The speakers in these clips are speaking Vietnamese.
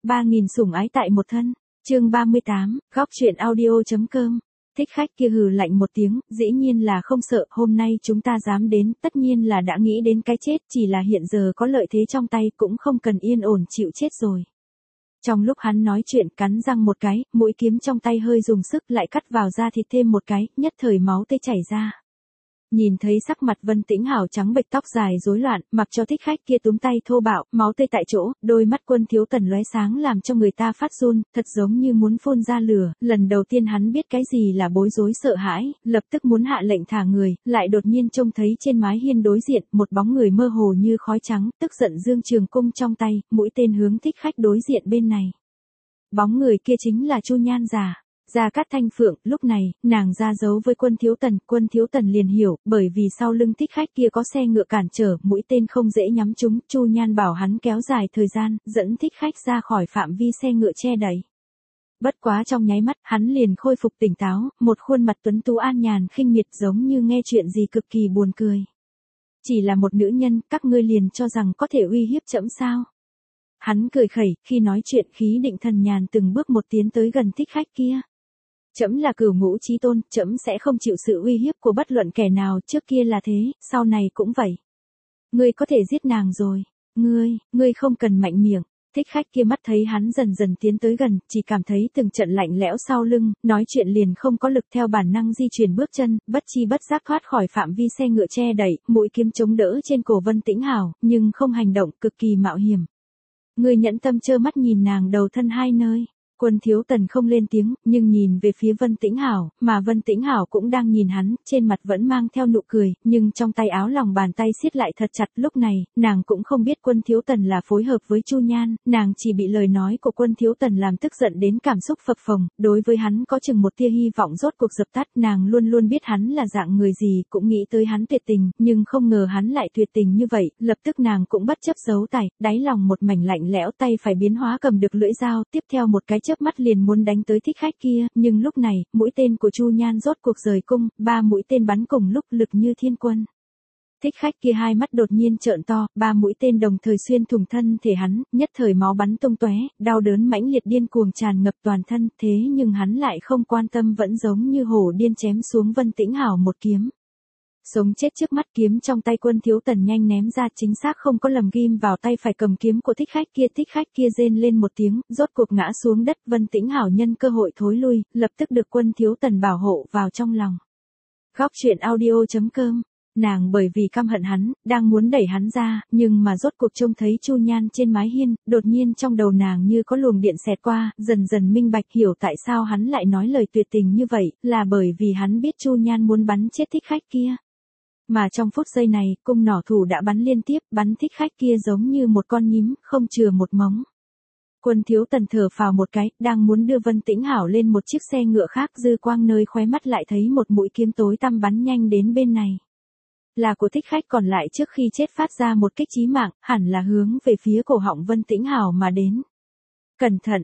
3000 sủng ái tại một thân. Chương 38, góc truyện audio.com. Thích khách kia hừ lạnh một tiếng, dĩ nhiên là không sợ, hôm nay chúng ta dám đến, tất nhiên là đã nghĩ đến cái chết, chỉ là hiện giờ có lợi thế trong tay cũng không cần yên ổn chịu chết rồi. Trong lúc hắn nói chuyện cắn răng một cái, mũi kiếm trong tay hơi dùng sức lại cắt vào da thịt thêm một cái, nhất thời máu tươi chảy ra. Nhìn thấy sắc mặt Vân Tĩnh Hảo trắng bệch tóc dài rối loạn, mặc cho thích khách kia túm tay thô bạo, máu tươi tại chỗ, đôi mắt Quân Thiếu Tần lóe sáng làm cho người ta phát run, thật giống như muốn phun ra lửa, lần đầu tiên hắn biết cái gì là bối rối sợ hãi, lập tức muốn hạ lệnh thả người, lại đột nhiên trông thấy trên mái hiên đối diện, một bóng người mơ hồ như khói trắng, tức giận giương trường cung trong tay, mũi tên hướng thích khách đối diện bên này. Bóng người kia chính là Chu Nhan Giả. Gia Cát Thanh Phượng, lúc này, nàng ra dấu với Quân Thiếu Tần liền hiểu, bởi vì sau lưng thích khách kia có xe ngựa cản trở, mũi tên không dễ nhắm trúng, Chu Nhan bảo hắn kéo dài thời gian, dẫn thích khách ra khỏi phạm vi xe ngựa che đậy. Bất quá trong nháy mắt, hắn liền khôi phục tỉnh táo, một khuôn mặt tuấn tú an nhàn khinh miệt giống như nghe chuyện gì cực kỳ buồn cười. Chỉ là một nữ nhân, các ngươi liền cho rằng có thể uy hiếp trẫm sao? Hắn cười khẩy, khi nói chuyện khí định thần nhàn từng bước một tiến tới gần thích khách kia. Trẫm là Cửu Ngũ Chí Tôn, trẫm sẽ không chịu sự uy hiếp của bất luận kẻ nào, trước kia là thế, sau này cũng vậy. Ngươi có thể giết nàng rồi, ngươi không cần mạnh miệng. Thích khách kia mắt thấy hắn dần dần tiến tới gần, chỉ cảm thấy từng trận lạnh lẽo sau lưng, nói chuyện liền không có lực theo bản năng di chuyển bước chân, bất chi bất giác thoát khỏi phạm vi xe ngựa che đậy, mũi kiếm chống đỡ trên cổ Vân Tĩnh Hảo, nhưng không hành động, cực kỳ mạo hiểm. Ngươi nhẫn tâm trơ mắt nhìn nàng đầu thân hai nơi. Quân Thiếu Tần không lên tiếng, nhưng nhìn về phía Vân Tĩnh Hảo, mà Vân Tĩnh Hảo cũng đang nhìn hắn, trên mặt vẫn mang theo nụ cười, nhưng trong tay áo lòng bàn tay siết lại thật chặt. Lúc này, nàng cũng không biết Quân Thiếu Tần là phối hợp với Chu Nhan, nàng chỉ bị lời nói của Quân Thiếu Tần làm tức giận đến cảm xúc phập phồng, đối với hắn có chừng một tia hy vọng rốt cuộc dập tắt, nàng luôn luôn biết hắn là dạng người gì, cũng nghĩ tới hắn tuyệt tình, nhưng không ngờ hắn lại tuyệt tình như vậy, lập tức nàng cũng bất chấp giấu tài, đáy lòng một mảnh lạnh lẽo, tay phải biến hóa cầm được lưỡi dao, tiếp theo một cái chớp mắt liền muốn đánh tới thích khách kia, nhưng lúc này, mũi tên của Chu Nhan rốt cuộc rời cung, 3 mũi tên bắn cùng lúc lực như thiên quân. Thích khách kia hai mắt đột nhiên trợn to, 3 mũi tên đồng thời xuyên thủng thân thể hắn, nhất thời máu bắn tung tóe, đau đớn mãnh liệt điên cuồng tràn ngập toàn thân, thế nhưng hắn lại không quan tâm vẫn giống như hổ điên chém xuống Vân Tĩnh Hảo một kiếm. Sống chết trước mắt, kiếm trong tay Quân Thiếu Tần nhanh ném ra, chính xác không có lầm ghim vào tay phải cầm kiếm của thích khách kia rên lên một tiếng, rốt cuộc ngã xuống đất. Vân Tĩnh Hảo nhân cơ hội thối lui, lập tức được Quân Thiếu Tần bảo hộ vào trong lòng. Góc truyện audio.com. Nàng bởi vì căm hận hắn, đang muốn đẩy hắn ra, nhưng mà rốt cuộc trông thấy Chu Nhan trên mái hiên, đột nhiên trong đầu nàng như có luồng điện xẹt qua, dần dần minh bạch hiểu tại sao hắn lại nói lời tuyệt tình như vậy, là bởi vì hắn biết Chu Nhan muốn bắn chết thích khách kia. Mà trong phút giây này, cung nỏ thủ đã bắn liên tiếp, bắn thích khách kia giống như một con nhím, không chừa một móng. Quân Thiếu Tần thở phào một cái, đang muốn đưa Vân Tĩnh Hảo lên một chiếc xe ngựa khác, dư quang nơi khóe mắt lại thấy một mũi kiếm tối tăm bắn nhanh đến bên này. Là của thích khách, còn lại trước khi chết phát ra một kích chí mạng, hẳn là hướng về phía cổ họng Vân Tĩnh Hảo mà đến. Cẩn thận,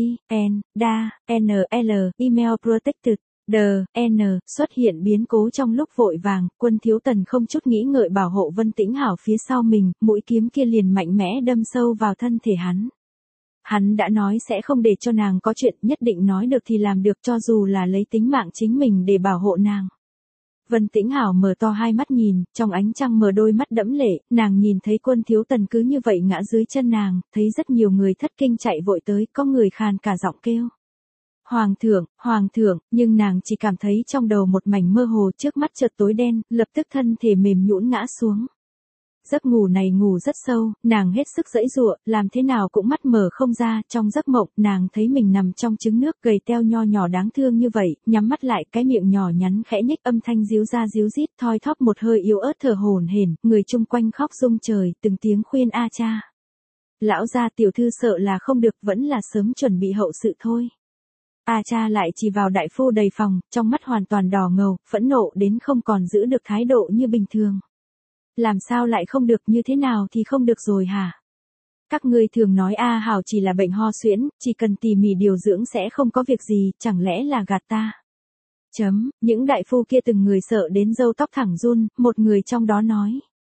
NL, email protected. Xuất hiện biến cố trong lúc vội vàng, Quân Thiếu Tần không chút nghĩ ngợi bảo hộ Vân Tĩnh Hảo phía sau mình, mũi kiếm kia liền mạnh mẽ đâm sâu vào thân thể hắn. Hắn đã nói sẽ không để cho nàng có chuyện, nhất định nói được thì làm được, cho dù là lấy tính mạng chính mình để bảo hộ nàng. Vân Tĩnh Hảo mở to hai mắt nhìn, trong ánh trăng mờ đôi mắt đẫm lệ, nàng nhìn thấy Quân Thiếu Tần cứ như vậy ngã dưới chân nàng, thấy rất nhiều người thất kinh chạy vội tới, có người khàn cả giọng kêu. Hoàng thượng, nhưng nàng chỉ cảm thấy trong đầu một mảnh mơ hồ, trước mắt chợt tối đen, lập tức thân thể mềm nhũn ngã xuống. Giấc ngủ này ngủ rất sâu, nàng hết sức giãy giụa, làm thế nào cũng mắt mở không ra, trong giấc mộng, nàng thấy mình nằm trong trứng nước gầy teo nho nhỏ đáng thương như vậy, nhắm mắt lại, cái miệng nhỏ nhắn khẽ nhếch, âm thanh ríu ra ríu rít, thoi thóp một hơi yếu ớt thở hổn hển, người chung quanh khóc rung trời, từng tiếng khuyên a cha. Lão gia tiểu thư sợ là không được, vẫn là sớm chuẩn bị hậu sự thôi. A cha lại chỉ vào đại phu đầy phòng, trong mắt hoàn toàn đỏ ngầu, phẫn nộ đến không còn giữ được thái độ như bình thường. Làm sao lại không được, như thế nào thì không được rồi hả? Các ngươi thường nói A Hảo chỉ là bệnh ho suyễn, chỉ cần tỉ mỉ điều dưỡng sẽ không có việc gì, chẳng lẽ là gạt ta? Những đại phu kia từng người sợ đến râu tóc thẳng run, một người trong đó nói.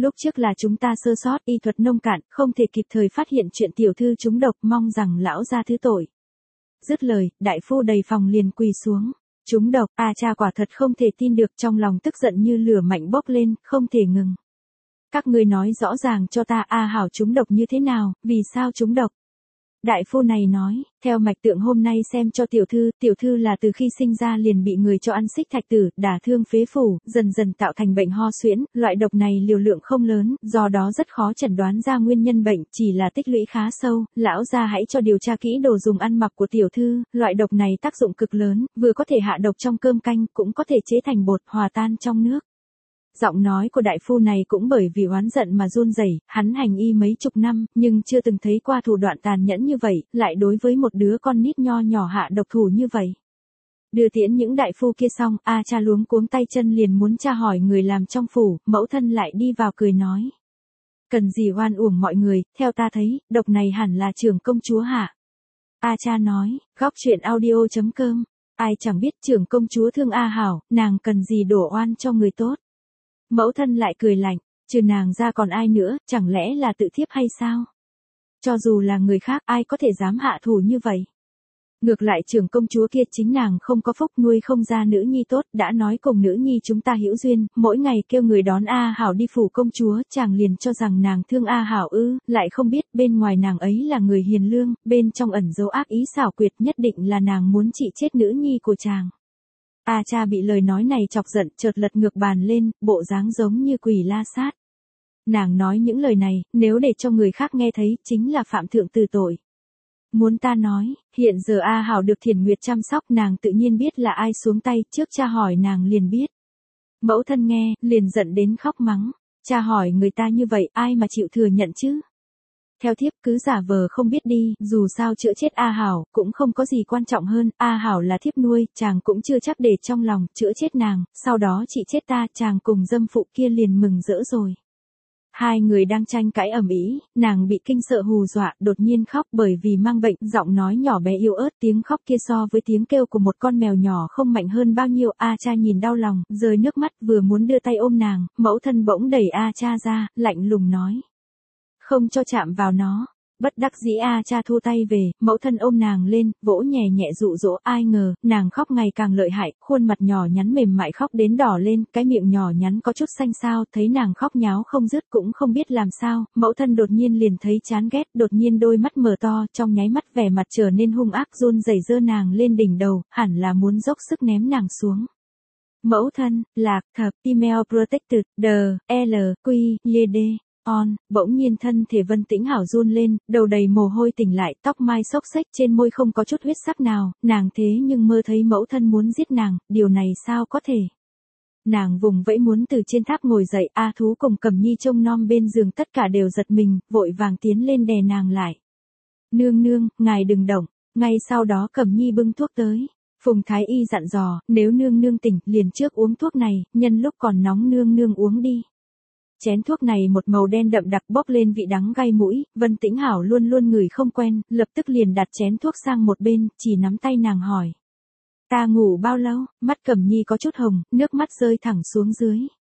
lúc trước là chúng ta sơ sót, y thuật nông cạn, không thể kịp thời phát hiện chuyện tiểu thư trúng độc, mong rằng lão gia thứ tội. Dứt lời, đại phu đầy phòng liền quỳ xuống. Trúng độc, cha quả thật không thể tin được, trong lòng tức giận như lửa mạnh bốc lên, không thể ngừng. Các ngươi nói rõ ràng cho ta, Hảo trúng độc như thế nào, vì sao trúng độc? Đại phu này nói, theo mạch tượng hôm nay xem cho tiểu thư là từ khi sinh ra liền bị người cho ăn xích thạch tử, đả thương phế phủ, dần dần tạo thành bệnh ho suyễn, loại độc này liều lượng không lớn, do đó rất khó chẩn đoán ra nguyên nhân bệnh, chỉ là tích lũy khá sâu, lão gia hãy cho điều tra kỹ đồ dùng ăn mặc của tiểu thư, loại độc này tác dụng cực lớn, vừa có thể hạ độc trong cơm canh, cũng có thể chế thành bột, hòa tan trong nước. Giọng nói của đại phu này cũng bởi vì oán giận mà run rẩy, hắn hành y mấy chục năm, nhưng chưa từng thấy qua thủ đoạn tàn nhẫn như vậy, lại đối với một đứa con nít nho nhỏ hạ độc thủ như vậy. Đưa tiễn những đại phu kia xong, cha luống cuống tay chân liền muốn tra hỏi người làm trong phủ, mẫu thân lại đi vào cười nói. Cần gì oan uổng mọi người, theo ta thấy, độc này hẳn là trưởng công chúa hạ. Cha nói, góc truyện audio.com, ai chẳng biết trưởng công chúa thương Hảo, nàng cần gì đổ oan cho người tốt. Mẫu thân lại cười lạnh, trừ nàng ra còn ai nữa, chẳng lẽ là tự thiếp hay sao? Cho dù là người khác, ai có thể dám hạ thủ như vậy? Ngược lại trưởng công chúa kia chính nàng không có phúc, nuôi không ra nữ nhi tốt, đã nói cùng nữ nhi chúng ta hữu duyên, mỗi ngày kêu người đón Hảo đi phủ công chúa, chàng liền cho rằng nàng thương Hảo ư, lại không biết bên ngoài nàng ấy là người hiền lương, bên trong ẩn dấu ác ý xảo quyệt, nhất định là nàng muốn trị chết nữ nhi của chàng. Cha bị lời nói này chọc giận, chợt lật ngược bàn lên, bộ dáng giống như quỷ la sát. Nàng nói những lời này, nếu để cho người khác nghe thấy, chính là phạm thượng từ tội. Muốn ta nói, hiện giờ Hảo được Thiền Nguyệt chăm sóc, nàng tự nhiên biết là ai xuống tay, trước cha hỏi nàng liền biết. Mẫu thân nghe, liền giận đến khóc mắng. Cha hỏi người ta như vậy, ai mà chịu thừa nhận chứ? Theo thiếp cứ giả vờ không biết đi, dù sao chữa chết Hảo, cũng không có gì quan trọng hơn, Hảo là thiếp nuôi, chàng cũng chưa chắc để trong lòng, chữa chết nàng, sau đó chị chết ta, chàng cùng dâm phụ kia liền mừng rỡ rồi. Hai người đang tranh cãi ầm ĩ, nàng bị kinh sợ hù dọa, đột nhiên khóc bởi vì mang bệnh, giọng nói nhỏ bé yếu ớt, tiếng khóc kia so với tiếng kêu của một con mèo nhỏ không mạnh hơn bao nhiêu. Cha nhìn đau lòng, rơi nước mắt, vừa muốn đưa tay ôm nàng, mẫu thân bỗng đẩy cha ra, lạnh lùng nói. Không cho chạm vào nó. Bất đắc dĩ cha thu tay về, mẫu thân ôm nàng lên, vỗ nhẹ nhẹ dụ dỗ, ai ngờ, nàng khóc ngày càng lợi hại, khuôn mặt nhỏ nhắn mềm mại khóc đến đỏ lên, cái miệng nhỏ nhắn có chút xanh xao, thấy nàng khóc nháo không dứt cũng không biết làm sao, mẫu thân đột nhiên liền thấy chán ghét, đột nhiên đôi mắt mở to, trong nháy mắt vẻ mặt trở nên hung ác, run rẩy giơ nàng lên đỉnh đầu, hẳn là muốn dốc sức ném nàng xuống. Mẫu thân, lạc, thập, email protected, D. Bỗng nhiên thân thể Vân Tĩnh Hảo run lên, đầu đầy mồ hôi tỉnh lại, tóc mai xốc xếch trên môi không có chút huyết sắc nào, nàng thế nhưng mơ thấy mẫu thân muốn giết nàng, điều này sao có thể. Nàng vùng vẫy muốn từ trên tháp ngồi dậy, Thú cùng Cẩm Nhi trông nom bên giường tất cả đều giật mình, vội vàng tiến lên đè nàng lại. Nương nương, ngài đừng động, ngay sau đó Cẩm Nhi bưng thuốc tới. Phùng Thái Y dặn dò, nếu nương nương tỉnh, liền trước uống thuốc này, nhân lúc còn nóng nương nương uống đi. Chén thuốc này một màu đen đậm đặc bốc lên vị đắng gai mũi, Vân Tĩnh Hảo luôn luôn ngửi không quen, lập tức liền đặt chén thuốc sang một bên, chỉ nắm tay nàng hỏi. Ta ngủ bao lâu? Mắt Cẩm Nhi có chút hồng, nước mắt rơi thẳng xuống dưới.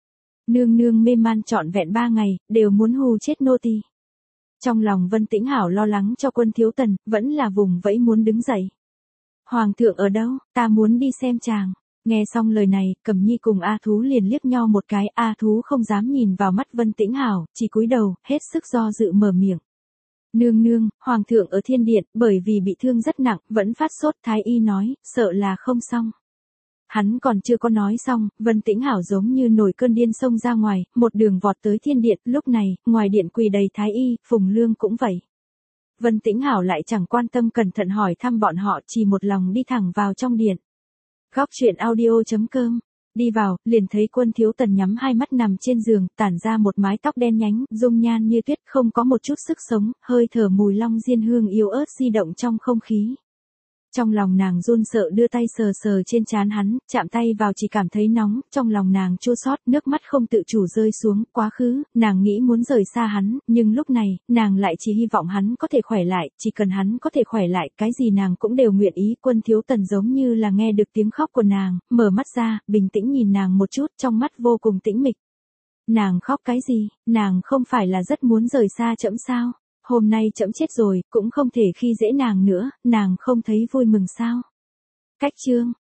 Nương nương mê man trọn vẹn 3 ngày, đều muốn hù chết nô tỳ. Trong lòng Vân Tĩnh Hảo lo lắng cho Quân Thiếu Tần, vẫn là vùng vẫy muốn đứng dậy. Hoàng thượng ở đâu? Ta muốn đi xem chàng. Nghe xong lời này, Cẩm Nhi cùng Thú liền liếc nhau một cái, Thú không dám nhìn vào mắt Vân Tĩnh Hảo, chỉ cúi đầu, hết sức do dự mở miệng. Nương nương, hoàng thượng ở thiên điện, bởi vì bị thương rất nặng, vẫn phát sốt, Thái Y nói, sợ là không xong. Hắn còn chưa có nói xong, Vân Tĩnh Hảo giống như nổi cơn điên xông ra ngoài, một đường vọt tới thiên điện, lúc này, ngoài điện quỳ đầy Thái Y, Phùng Lương cũng vậy. Vân Tĩnh Hảo lại chẳng quan tâm cẩn thận hỏi thăm bọn họ, chỉ một lòng đi thẳng vào trong điện. Góc truyện audio.com. Đi vào, liền thấy Quân Thiếu Tần nhắm hai mắt nằm trên giường, tản ra một mái tóc đen nhánh, dung nhan như tuyết, không có một chút sức sống, hơi thở mùi long diên hương yếu ớt di động trong không khí. Trong lòng nàng run sợ đưa tay sờ sờ trên trán hắn, chạm tay vào chỉ cảm thấy nóng, trong lòng nàng chua xót, nước mắt không tự chủ rơi xuống, quá khứ, nàng nghĩ muốn rời xa hắn, nhưng lúc này, nàng lại chỉ hy vọng hắn có thể khỏe lại, chỉ cần hắn có thể khỏe lại, cái gì nàng cũng đều nguyện ý. Quân Thiếu Tần giống như là nghe được tiếng khóc của nàng, mở mắt ra, bình tĩnh nhìn nàng một chút, trong mắt vô cùng tĩnh mịch. Nàng khóc cái gì, nàng không phải là rất muốn rời xa trẫm sao? Hôm nay trẫm chết rồi, cũng không thể khi dễ nàng nữa, nàng không thấy vui mừng sao? Cách chương